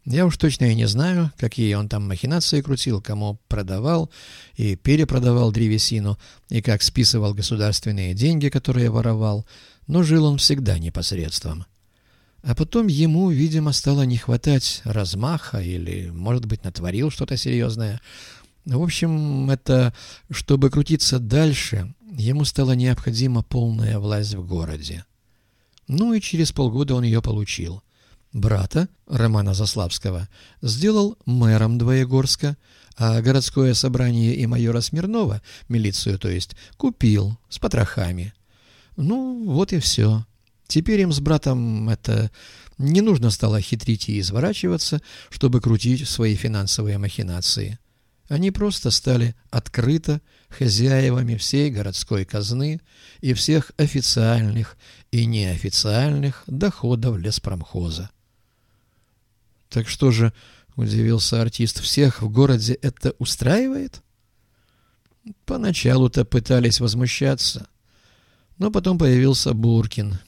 Я уж точно и не знаю, какие он там махинации крутил, кому продавал и перепродавал древесину, и как списывал государственные деньги, которые воровал, но жил он всегда непосредством. А потом ему, видимо, стало не хватать размаха или, может быть, натворил что-то серьезное. В общем, чтобы крутиться дальше, ему стала необходима полная власть в городе. Ну и через полгода он ее получил. Брата, Романа Заславского, сделал мэром Двоегорска, а городское собрание и майора Смирнова, милицию то есть, купил с потрохами. Ну, вот и все. Теперь им с братом не нужно стало хитрить и изворачиваться, чтобы крутить свои финансовые махинации. Они просто стали открыто хозяевами всей городской казны и всех официальных и неофициальных доходов леспромхоза. «Так что же, — удивился артист, — всех в городе это устраивает?» Поначалу-то пытались возмущаться, но потом появился Буркин,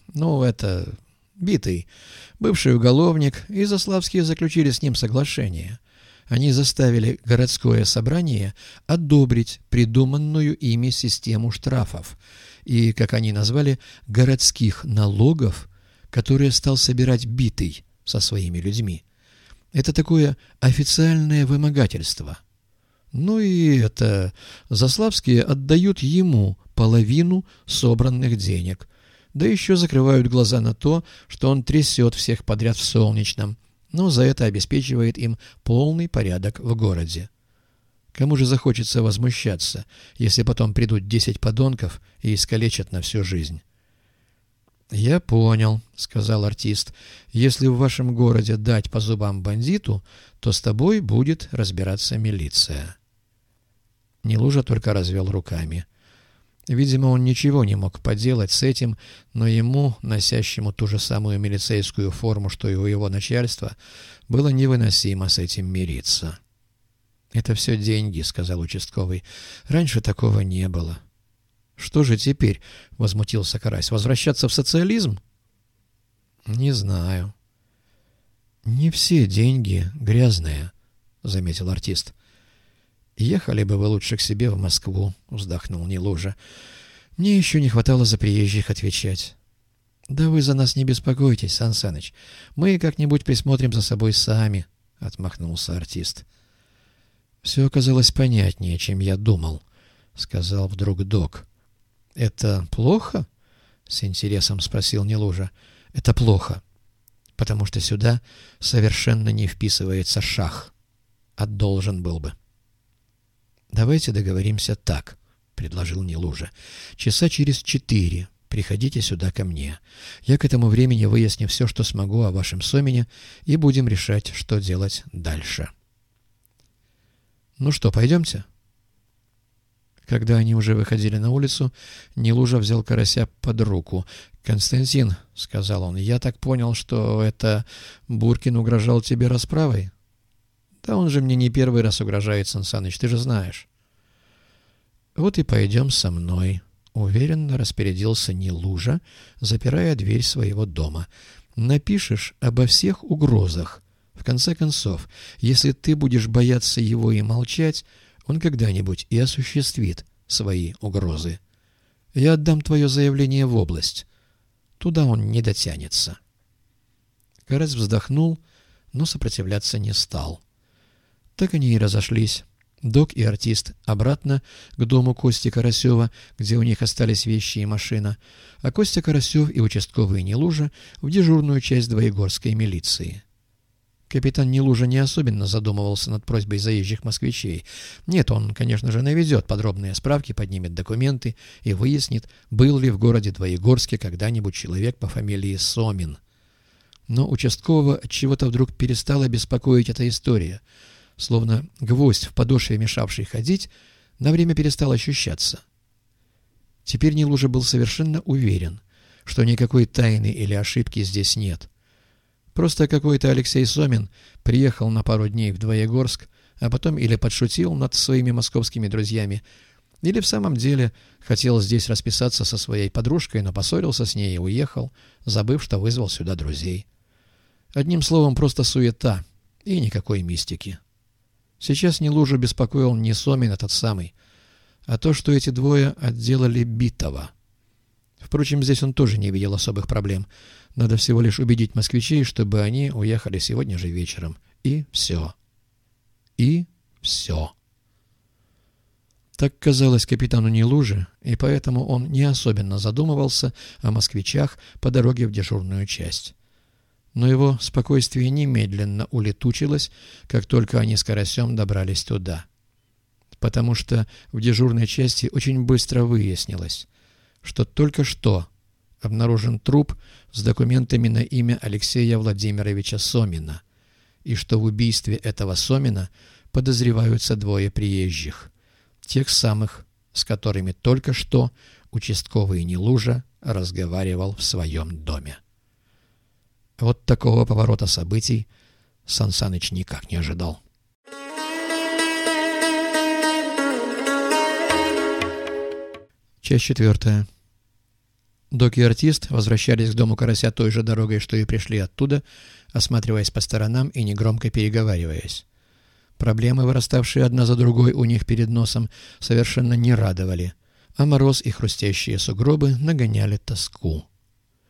битый, бывший уголовник, и Заславские заключили с ним соглашение. Они заставили городское собрание одобрить придуманную ими систему штрафов и, как они назвали, городских налогов, которые стал собирать Битый со своими людьми. Это такое официальное вымогательство. Ну и Заславские отдают ему половину собранных денег, да еще закрывают глаза на то, что он трясет всех подряд в Солнечном, но за это обеспечивает им полный порядок в городе. Кому же захочется возмущаться, если потом придут 10 подонков и искалечат на всю жизнь? «Я понял», — сказал артист. «Если в вашем городе дать по зубам бандиту, то с тобой будет разбираться милиция». Нелужа только развел руками. Видимо, он ничего не мог поделать с этим, но ему, носящему ту же самую милицейскую форму, что и у его начальства, было невыносимо с этим мириться. «Это все деньги», — сказал участковый. «Раньше такого не было». «Что же теперь?» — возмутился Карась. «Возвращаться в социализм?» «Не знаю». «Не все деньги грязные», — заметил артист. «Ехали бы вы лучше к себе в Москву», — вздохнул Нелужа. «Мне еще не хватало за приезжих отвечать». «Да вы за нас не беспокойтесь, Сан Саныч. Мы как-нибудь присмотрим за собой сами», — отмахнулся артист. «Все оказалось понятнее, чем я думал», — сказал вдруг док. «Это плохо?» — с интересом спросил Нелужа. «Это плохо, потому что сюда совершенно не вписывается шах, а должен был бы». «Давайте договоримся так», — предложил Нелужа. «Часа через 4 приходите сюда ко мне. Я к этому времени выясню все, что смогу о вашем Сомине, и будем решать, что делать дальше». «Ну что, пойдемте?» Когда они уже выходили на улицу, Нелужа взял Карася под руку. «Константин», — сказал он, — «я так понял, что Буркин угрожал тебе расправой?» «Да он же мне не первый раз угрожает, Сан Саныч, ты же знаешь». «Вот и пойдем со мной», — уверенно распорядился Нелужа, запирая дверь своего дома. «Напишешь обо всех угрозах. В конце концов, если ты будешь бояться его и молчать, он когда-нибудь и осуществит свои угрозы. Я отдам твое заявление в область. Туда он не дотянется». Карась вздохнул, но сопротивляться не стал. Так они и разошлись. Док и артист обратно к дому Кости Карасева, где у них остались вещи и машина, а Костя Карасев и участковый Нелужа в дежурную часть двоегорской милиции. Капитан Нелужа не особенно задумывался над просьбой заезжих москвичей. Нет, он, конечно же, наведет подробные справки, поднимет документы и выяснит, был ли в городе Двоегорске когда-нибудь человек по фамилии Сомин. Но участкового отчего-то вдруг перестала беспокоить эта история. Словно гвоздь в подошве, мешавший ходить, на время перестал ощущаться. Теперь Нелужа был совершенно уверен, что никакой тайны или ошибки здесь нет. Просто какой-то Алексей Сомин приехал на пару дней в Двоегорск, а потом или подшутил над своими московскими друзьями, или в самом деле хотел здесь расписаться со своей подружкой, но поссорился с ней и уехал, забыв, что вызвал сюда друзей. Одним словом, просто суета, И никакой мистики. Сейчас Нелужу беспокоил не Сомин этот самый, а то, что эти двое отделали Битова. Впрочем, здесь он тоже не видел особых проблем. Надо всего лишь убедить москвичей, чтобы они уехали сегодня же вечером. И все. И все. Так казалось капитану Нелуже, и поэтому он не особенно задумывался о москвичах по дороге в дежурную часть. Но его спокойствие немедленно улетучилось, как только они с Карасем добрались туда. Потому что в дежурной части очень быстро выяснилось, что только что обнаружен труп с документами на имя Алексея Владимировича Сомина, и что в убийстве этого Сомина подозреваются двое приезжих, тех самых, с которыми только что участковый Нелужа разговаривал в своем доме. Вот такого поворота событий Сан Саныч никак не ожидал. Часть 4. Док и артист возвращались к дому Карася той же дорогой, что и пришли оттуда, осматриваясь по сторонам и негромко переговариваясь. Проблемы, выраставшие одна за другой у них перед носом, совершенно не радовали, а мороз и хрустящие сугробы нагоняли тоску.